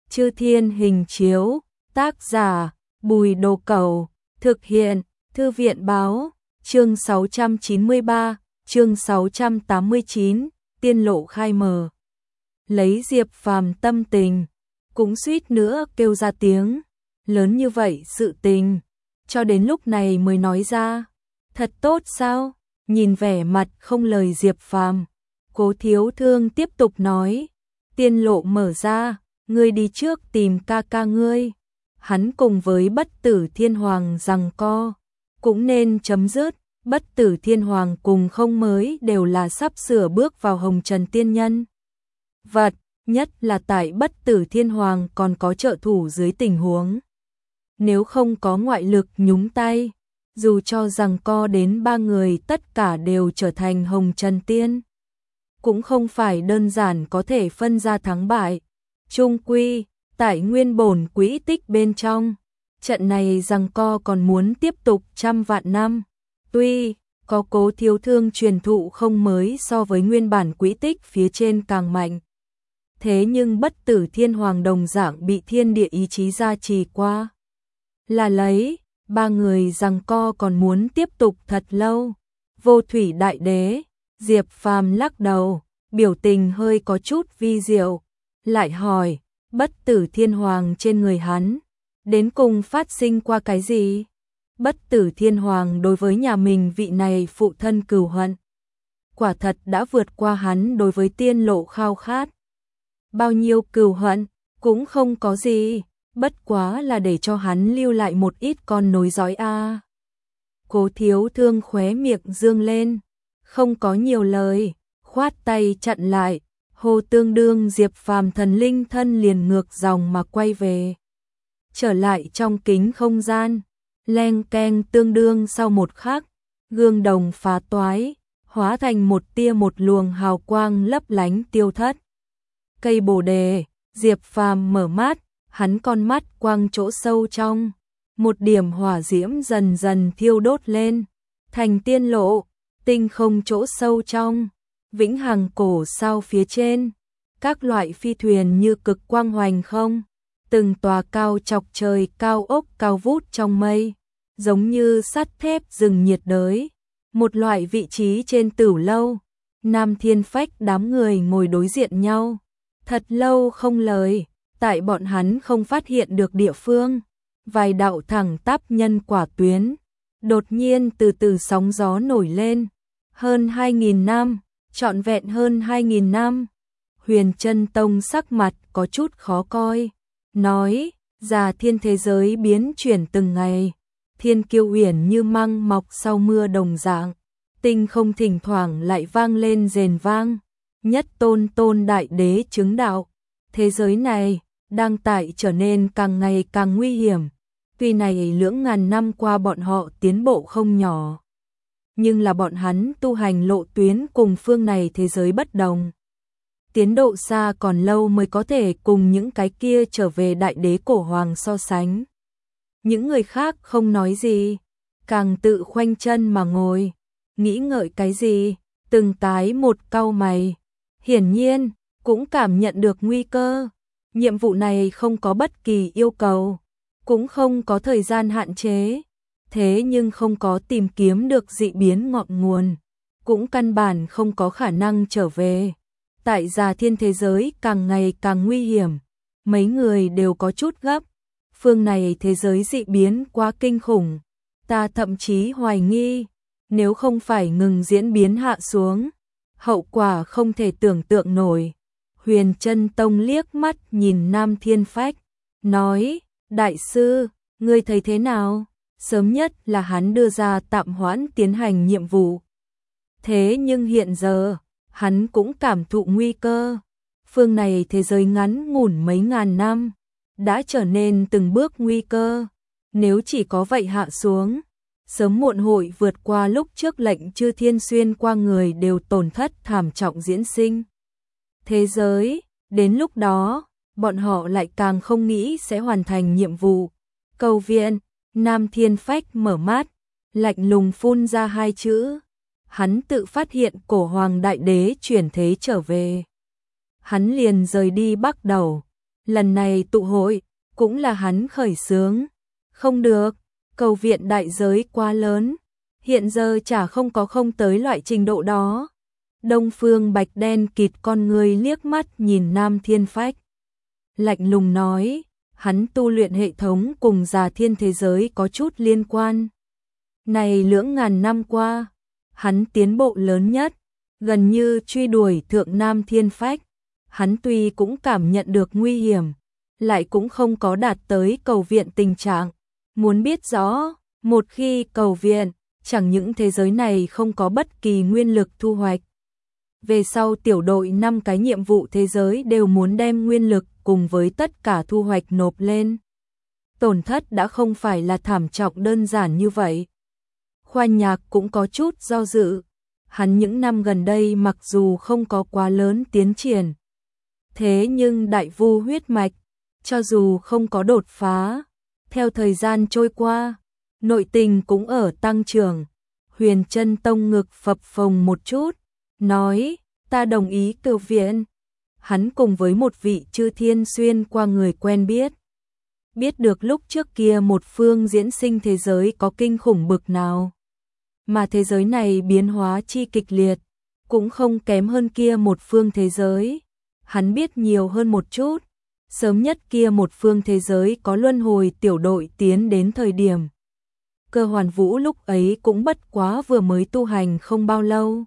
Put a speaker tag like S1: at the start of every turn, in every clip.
S1: Chư Thiên Hình Chiếu, tác giả Bùi Đồ Cẩu, thực hiện Thư viện Báo, chương 693, chương 689, tiên lộ khai mở. Lấy Diệp Phàm tâm tình, cũng suýt nữa kêu ra tiếng, lớn như vậy sự tình, cho đến lúc này mới nói ra, thật tốt sao? Nhìn vẻ mặt không lời Diệp Phàm, Cố Thiếu Thương tiếp tục nói, tiên lộ mở ra, ngươi đi trước tìm ca ca ngươi, hắn cùng với Bất Tử Thiên Hoàng giằng co, cũng nên chấm dứt. Bất Tử Thiên Hoàng cùng Không Mới đều là sắp sửa bước vào hồng trần tiên nhân vật, nhất là tại Bất Tử Thiên Hoàng còn có trợ thủ dưới tình huống, nếu không có ngoại lực nhúng tay, dù cho giằng co đến 3 người tất cả đều trở thành hồng trần tiên, cũng không phải đơn giản có thể phân ra thắng bại. Chung quy, tại nguyên bổn quỹ tích bên trong, trận này giằng co còn muốn tiếp tục trăm vạn năm. Tuy có Cố Thiếu Thương truyền thụ Không Mới so với nguyên bản quỹ tích phía trên càng mạnh, thế nhưng Bất Tử Thiên Hoàng đồng dạng bị thiên địa ý chí gia trì qua. Là lấy, 3 người giằng co còn muốn tiếp tục thật lâu. Vô Thủy Đại Đế, Diệp Phàm lắc đầu, biểu tình hơi có chút vi diệu, lại hỏi, Bất Tử Thiên Hoàng trên người hắn, đến cùng phát sinh qua cái gì? Bất Tử Thiên Hoàng đối với nhà mình vị này phụ thân cừu hận, quả thật đã vượt qua hắn đối với tiên lộ khao khát. Bao nhiêu cừu hận, cũng không có gì, bất quá là để cho hắn lưu lại một ít con nối dõi a. Cố Thiếu Thương khóe miệng dương lên, không có nhiều lời, khoát tay chặn lại, hô tương đương Diệp Phàm thần linh thân liền ngược dòng mà quay về. Trở lại trong kính không gian, leng keng tương đương sau một khắc, gương đồng phá toái, hóa thành một tia một luồng hào quang lấp lánh tiêu thất. Cây bồ đề, Diệp Phàm mở mắt, hắn con mắt quang chỗ sâu trong, một điểm hỏa diễm dần dần thiêu đốt lên, thành tiên lộ, tinh không chỗ sâu trong, vĩnh hằng cổ sao phía trên, các loại phi thuyền như cực quang hoành không, từng tòa cao chọc trời cao ốc cao vút trong mây, giống như sắt thép rừng nhiệt đới, một loại vị trí trên tửu lâu, Nam Thiên Phách đám người ngồi đối diện nhau, thật lâu không lời, tại bọn hắn không phát hiện được địa phương, vài đạo thẳng tắp nhân quả tuyến, đột nhiên từ từ sóng gió nổi lên, hơn 2.000 năm, trọn vẹn hơn 2.000 năm. Huyền Chân Tông sắc mặt có chút khó coi, nói, già thiên thế giới biến chuyển từng ngày, thiên kiêu uyển như măng mọc sau mưa đồng dạng, tinh không thỉnh thoảng lại vang lên rền vang, nhất tôn đại đế chứng đạo, thế giới này đang tại trở nên càng ngày càng nguy hiểm, tuy này lưỡng ngàn năm qua bọn họ tiến bộ không nhỏ, nhưng là bọn hắn tu hành lộ tuyến cùng phương này thế giới bất đồng. Tiến độ xa còn lâu mới có thể cùng những cái kia trở về đại đế cổ hoàng so sánh. Những người khác không nói gì, càng tự khoanh chân mà ngồi, nghĩ ngợi cái gì, từng cái một cau mày. Hiển nhiên, cũng cảm nhận được nguy cơ. Nhiệm vụ này không có bất kỳ yêu cầu, cũng không có thời gian hạn chế. Thế nhưng không có tìm kiếm được dị biến ngọn nguồn, cũng căn bản không có khả năng trở về. Tại già thiên thế giới càng ngày càng nguy hiểm, mấy người đều có chút gấp. Phương này thế giới dị biến quá kinh khủng, ta thậm chí hoài nghi, nếu không phải ngừng diễn biến hạ xuống, hậu quả không thể tưởng tượng nổi. Huyền Chân Tông liếc mắt nhìn Nam Thiên Phách, nói, đại sư, ngươi thấy thế nào? Sớm nhất là hắn đưa ra tạm hoãn tiến hành nhiệm vụ. Thế nhưng hiện giờ, hắn cũng cảm thụ nguy cơ. Phương này thế giới ngắn ngủn mấy ngàn năm, đã trở nên từng bước nguy cơ. Nếu chỉ có vậy hạ xuống, sớm muộn hội vượt qua lúc trước lệnh Chư Thiên xuyên qua người đều tổn thất thảm trọng diễn sinh. Thế giới, đến lúc đó, bọn họ lại càng không nghĩ sẽ hoàn thành nhiệm vụ. Cầu viện, Nam Thiên Phách mở mắt, lạnh lùng phun ra 2 chữ. Hắn tự phát hiện cổ hoàng đại đế chuyển thế trở về. Hắn liền rời đi bắt đầu, lần này tụ hội, cũng là hắn khởi xướng. Không được, cầu viện đại giới quá lớn, hiện giờ chả không tới loại trình độ đó. Đông Phương Bạch đen kịt con người liếc mắt nhìn Nam Thiên Phách. Lạnh lùng nói, hắn tu luyện hệ thống cùng Già Thiên thế giới có chút liên quan. Này lưỡng ngàn năm qua, hắn tiến bộ lớn nhất, gần như truy đuổi thượng Nam Thiên Phách. Hắn tuy cũng cảm nhận được nguy hiểm, lại cũng không có đạt tới cầu viện tình trạng. Muốn biết rõ, một khi cầu viện, chẳng những thế giới này không có bất kỳ nguyên lực thu hoạch. Về sau tiểu đội 5 cái nhiệm vụ thế giới đều muốn đem nguyên lực cùng với tất cả thu hoạch nộp lên. Tổn thất đã không phải là thảm trọng đơn giản như vậy. Khoan Nhạc cũng có chút do dự. Hắn những năm gần đây mặc dù không có quá lớn tiến triển, thế nhưng đại vu huyết mạch, cho dù không có đột phá, theo thời gian trôi qua, nội tình cũng ở tăng trưởng. Huyền Chân Tông ngực phập phồng một chút, nói, ta đồng ý cầu viện. Hắn cùng với một vị chư thiên xuyên qua người quen biết. Biết được lúc trước kia một phương diễn sinh thế giới có kinh khủng bực nào. Mà thế giới này biến hóa chi kịch liệt, cũng không kém hơn kia một phương thế giới. Hắn biết nhiều hơn một chút, sớm nhất kia một phương thế giới có luân hồi tiểu đội tiến đến thời điểm. Cơ Hoàn Vũ lúc ấy cũng bất quá vừa mới tu hành không bao lâu.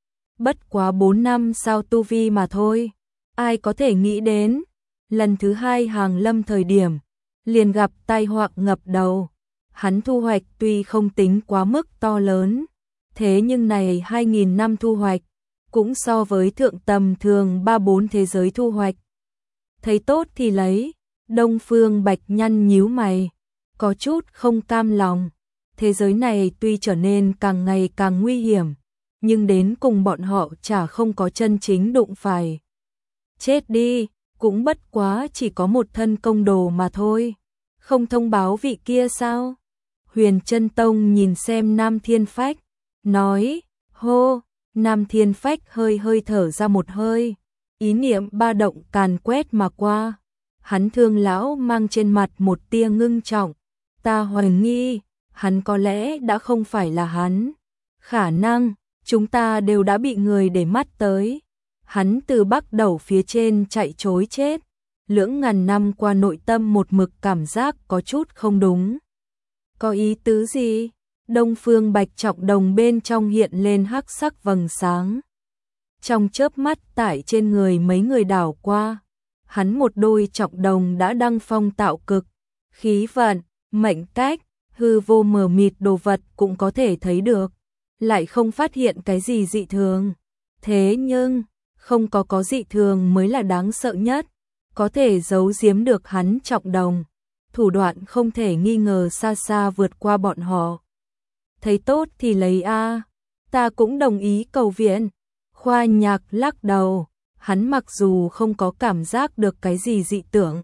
S1: Bất quá 4 năm sau tu vi mà thôi. Ai có thể nghĩ đến, lần thứ 2 hàng lâm thời điểm, liền gặp tai họa ngập đầu. Hắn thu hoạch tuy không tính quá mức to lớn, thế nhưng này 2.000 năm thu hoạch, cũng so với thượng tầm thường 3-4 thế giới thu hoạch. Thấy tốt thì lấy, Đông Phương Bạch nhăn nhíu mày, có chút không cam lòng. Thế giới này tuy trở nên càng ngày càng nguy hiểm, nhưng đến cùng bọn họ chả không có chân chính đụng phải. Chết đi, cũng bất quá chỉ có một thân công đồ mà thôi. Không thông báo vị kia sao? Huyền Chân Tông nhìn xem Nam Thiên Phách, nói, hô. Nam Thiên Phách hơi thở ra một hơi, ý niệm ba động càn quét mà qua. Hắn Thương lão mang trên mặt một tia ngưng trọng, ta hoài nghi, hắn có lẽ đã không phải là hắn. Khả năng, chúng ta đều đã bị người để mắt tới. Hắn từ Bắc Đầu phía trên chạy trối chết. Lưỡng ngàn năm qua nội tâm một mực cảm giác có chút không đúng. Có ý tứ gì? Đông Phương Bạch trọng đồng bên trong hiện lên hắc sắc vầng sáng. Trong chớp mắt tải trên người mấy người đảo qua. Hắn một đôi trọng đồng đã đăng phong tạo cực. Khí vận, mệnh cách, hư vô mờ mịt đồ vật cũng có thể thấy được. Lại không phát hiện cái gì dị thường. Thế nhưng, không có dị thường mới là đáng sợ nhất. Có thể giấu giếm được hắn trọng đồng. Thủ đoạn không thể nghi ngờ xa xa vượt qua bọn họ. Thấy tốt thì lấy a, ta cũng đồng ý cầu viện. Khoan Nhạc lắc đầu, hắn mặc dù không có cảm giác được cái gì dị tưởng.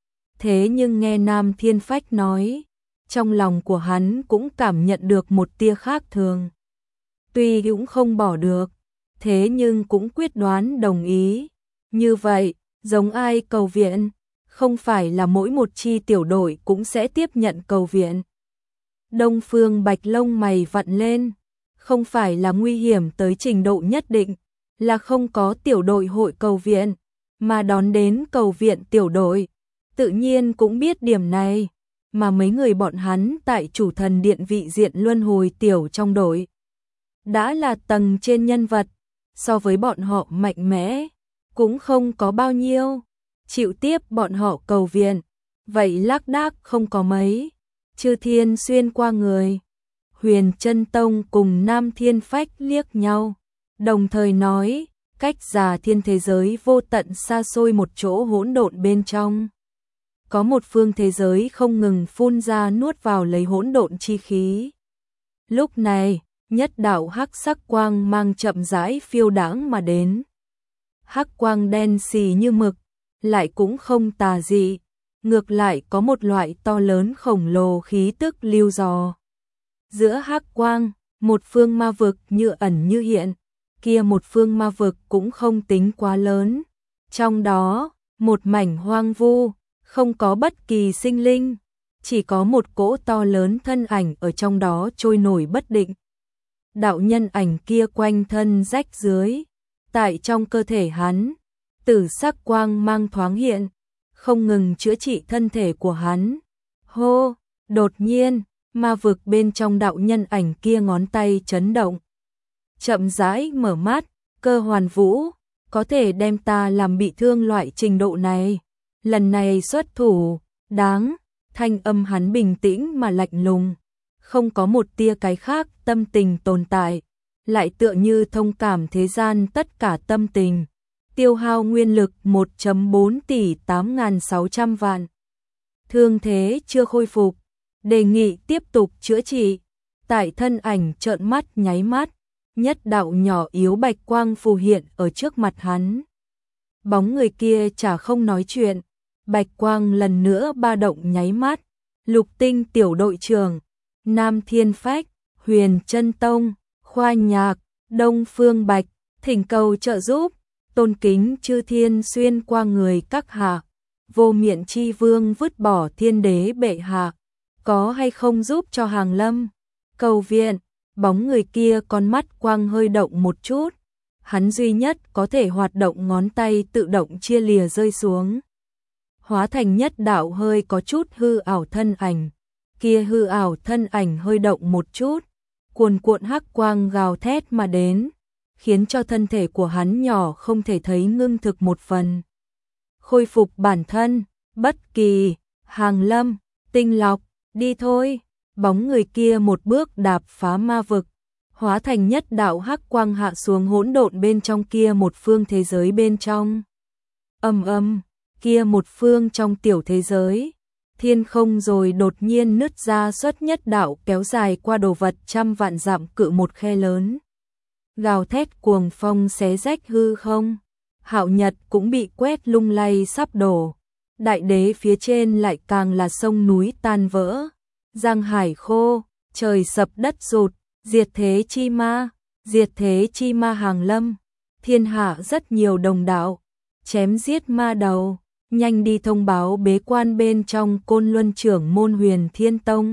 S1: Thế nhưng nghe Nam Thiên Phách nói, trong lòng của hắn cũng cảm nhận được một tia khác thường. Tuy cũng không bỏ được, thế nhưng cũng quyết đoán đồng ý. Như vậy, giống ai cầu viện, không phải là mỗi một chi tiểu đội cũng sẽ tiếp nhận cầu viện. Đông Phương Bạch lông mày vặn lên, không phải là nguy hiểm tới trình độ nhất định, là không có tiểu đội hội cầu viện, mà đón đến cầu viện tiểu đội. Tự nhiên cũng biết điểm này, mà mấy người bọn hắn tại Chủ Thần Điện vị diện luân hồi tiểu trong đội. Đã là tầng trên nhân vật, so với bọn họ mạnh mẽ, cũng không có bao nhiêu. Chịu tiếp bọn họ cầu viện, vậy lác đác không có mấy. Chư thiên xuyên qua người. Huyền Chân Tông cùng Nam Thiên Phách liếc nhau, đồng thời nói, cách Già Thiên thế giới vô tận xa xôi một chỗ hỗn độn bên trong. Có một phương thế giới không ngừng phun ra nuốt vào lấy hỗn độn chi khí. Lúc này, nhất đạo hắc sắc quang mang chậm rãi phiêu đãng mà đến. Hắc quang đen xì như mực, lại cũng không tà dị, ngược lại có một loại to lớn khổng lồ khí tức lưu dò. Giữa hắc quang, một phương ma vực như ẩn như hiện, kia một phương ma vực cũng không tính quá lớn. Trong đó, một mảnh hoang vu, không có bất kỳ sinh linh, chỉ có một cỗ to lớn thân ảnh ở trong đó trôi nổi bất định. Đạo nhân ảnh kia quanh thân rách dưới, tại trong cơ thể hắn, tử sắc quang mang thoáng hiện, không ngừng chữa trị thân thể của hắn. Hô, đột nhiên, ma vực bên trong đạo nhân ảnh kia ngón tay chấn động. Chậm rãi mở mắt, cơ hoàn vũ, có thể đem ta làm bị thương loại trình độ này. Lần này xuất thủ, đáng, thanh âm hắn bình tĩnh mà lạnh lùng, không có một tia cái khác tâm tình tồn tại, lại tựa như thông cảm thế gian tất cả tâm tình. Tiêu hao nguyên lực 1.4 tỷ 8.600 vạn. Thương thế chưa khôi phục, đề nghị tiếp tục chữa trị. Tại thân ảnh trợn mắt nháy mắt, nhất đạo nhỏ yếu bạch quang phù hiện ở trước mặt hắn. Bóng người kia chả không nói chuyện, bạch quang lần nữa ba động nháy mắt. Lục Tinh tiểu đội trưởng, Nam Thiên Phách, Huyền Chân Tông, Khoa Nhạc, Đông Phương Bạch, thỉnh cầu trợ giúp. Tôn kính chư thiên xuyên qua người các hạ, vô miện chi vương vứt bỏ thiên đế bệ hạ, có hay không giúp cho Hàng Lâm? Cầu viện. Bóng người kia con mắt quang hơi động một chút, hắn duy nhất có thể hoạt động ngón tay tự động chia lìa rơi xuống, hóa thành nhất đạo hơi có chút hư ảo thân ảnh. Kia hư ảo thân ảnh hơi động một chút, cuồn cuộn hắc quang gào thét mà đến, khiến cho thân thể của hắn nhỏ không thể thấy ngưng thực một phần. Khôi phục bản thân, bất kỳ, Hàng Lâm, Tinh Lọc, đi thôi. Bóng người kia một bước đạp phá ma vực, hóa thành nhất đạo hắc quang hạ xuống hỗn độn bên trong kia một phương thế giới bên trong. Kia một phương trong tiểu thế giới, thiên không rồi đột nhiên nứt ra xuất nhất đạo kéo dài qua đồ vật trăm vạn dặm cự một khe lớn. Gào thét cuồng phong xé rách hư không, Hạo Nhật cũng bị quét lung lay sắp đổ. Đại đế phía trên lại càng là sông núi tan vỡ, giang hải khô, trời sập đất rụt, diệt thế chi ma Hàng Lâm. Thiên hạ rất nhiều đồng đạo, chém giết ma đầu, nhanh đi thông báo bế quan bên trong Côn Luân trưởng môn Huyền Thiên Tông,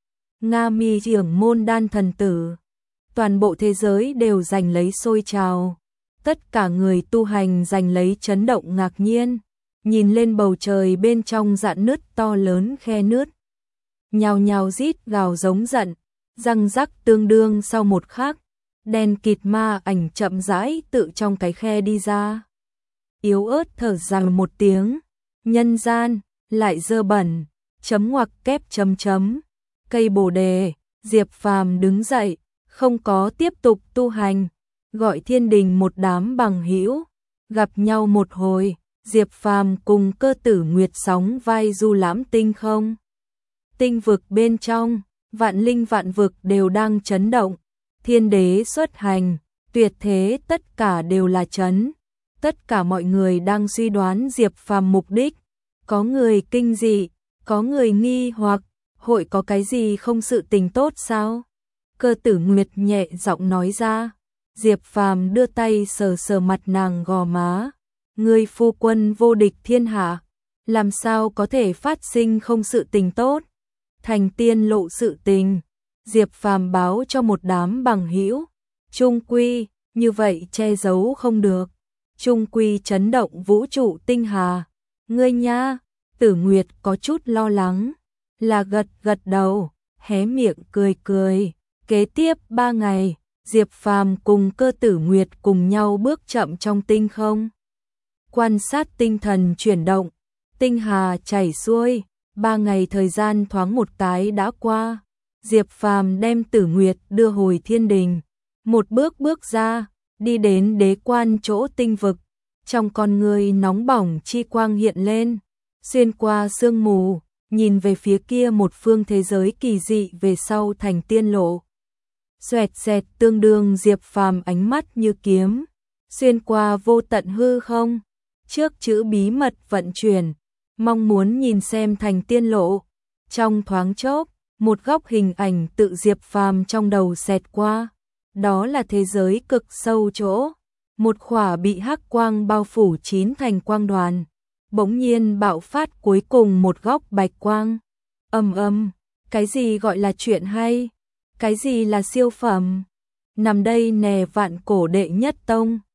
S1: Nga Mi trưởng môn Đan Thần Tử. Toàn bộ thế giới đều giành lấy sôi trào, tất cả người tu hành giành lấy chấn động ngạc nhiên, nhìn lên bầu trời bên trong rạn nứt to lớn khe nứt. Nhào nhào rít gào giống giận, răng rắc tương đương sau một khắc, đen kịt ma ảnh chậm rãi tự trong cái khe đi ra. Yếu ớt thở dài một tiếng, nhân gian, lại dơ bẩn, chấm ngoặc kép chấm chấm. Cây bồ đề, Diệp Phàm đứng dậy, không có tiếp tục tu hành, gọi thiên đình một đám bằng hữu, gặp nhau một hồi, Diệp Phàm cùng Cơ Tử Nguyệt sóng vai du lãm tinh không. Tinh vực bên trong, vạn linh vạn vực đều đang chấn động, thiên đế xuất hành, tuyệt thế tất cả đều là chấn. Tất cả mọi người đang suy đoán Diệp Phàm mục đích, có người kinh dị, có người nghi hoặc, hội có cái gì không sự tình tốt sao? Cơ Tử Nguyệt nhẹ giọng nói ra. Diệp Phàm đưa tay sờ sờ mặt nàng gò má, người phu quân vô địch thiên hạ, làm sao có thể phát sinh không sự tình tốt? Thành tiên lộ sự tình, Diệp Phàm báo cho một đám bằng hữu, trung quy, như vậy che giấu không được, trung quy chấn động vũ trụ tinh hà. Ngươi nha, Tử Nguyệt có chút lo lắng, là gật gật đầu, hé miệng cười cười. Kế tiếp 3 ngày, Diệp Phàm cùng Cơ Tử Nguyệt cùng nhau bước chậm trong tinh không, quan sát tinh thần chuyển động, tinh hà chảy xuôi. 3 ngày thời gian thoáng một cái đã qua, Diệp Phàm đem Tử Nguyệt đưa hồi thiên đình, một bước bước ra, đi đến đế quan chỗ tinh vực, trong con người nóng bỏng chi quang hiện lên, xuyên qua sương mù, nhìn về phía kia một phương thế giới kỳ dị về sau thành tiên lộ. Xoẹt xẹt tương đương Diệp Phàm ánh mắt như kiếm, xuyên qua vô tận hư không, trước chữ bí mật vận chuyển, mong muốn nhìn xem thành tiên lộ. Trong thoáng chốc, một góc hình ảnh tự Diệp Phàm trong đầu xẹt qua, đó là thế giới cực sâu chỗ, một khỏa bị hắc quang bao phủ chín thành quang đoàn, bỗng nhiên bạo phát cuối cùng một góc bạch quang. Cái gì gọi là chuyện hay? Cái gì là siêu phẩm? Nằm đây nè, Vạn Cổ đệ nhất tông.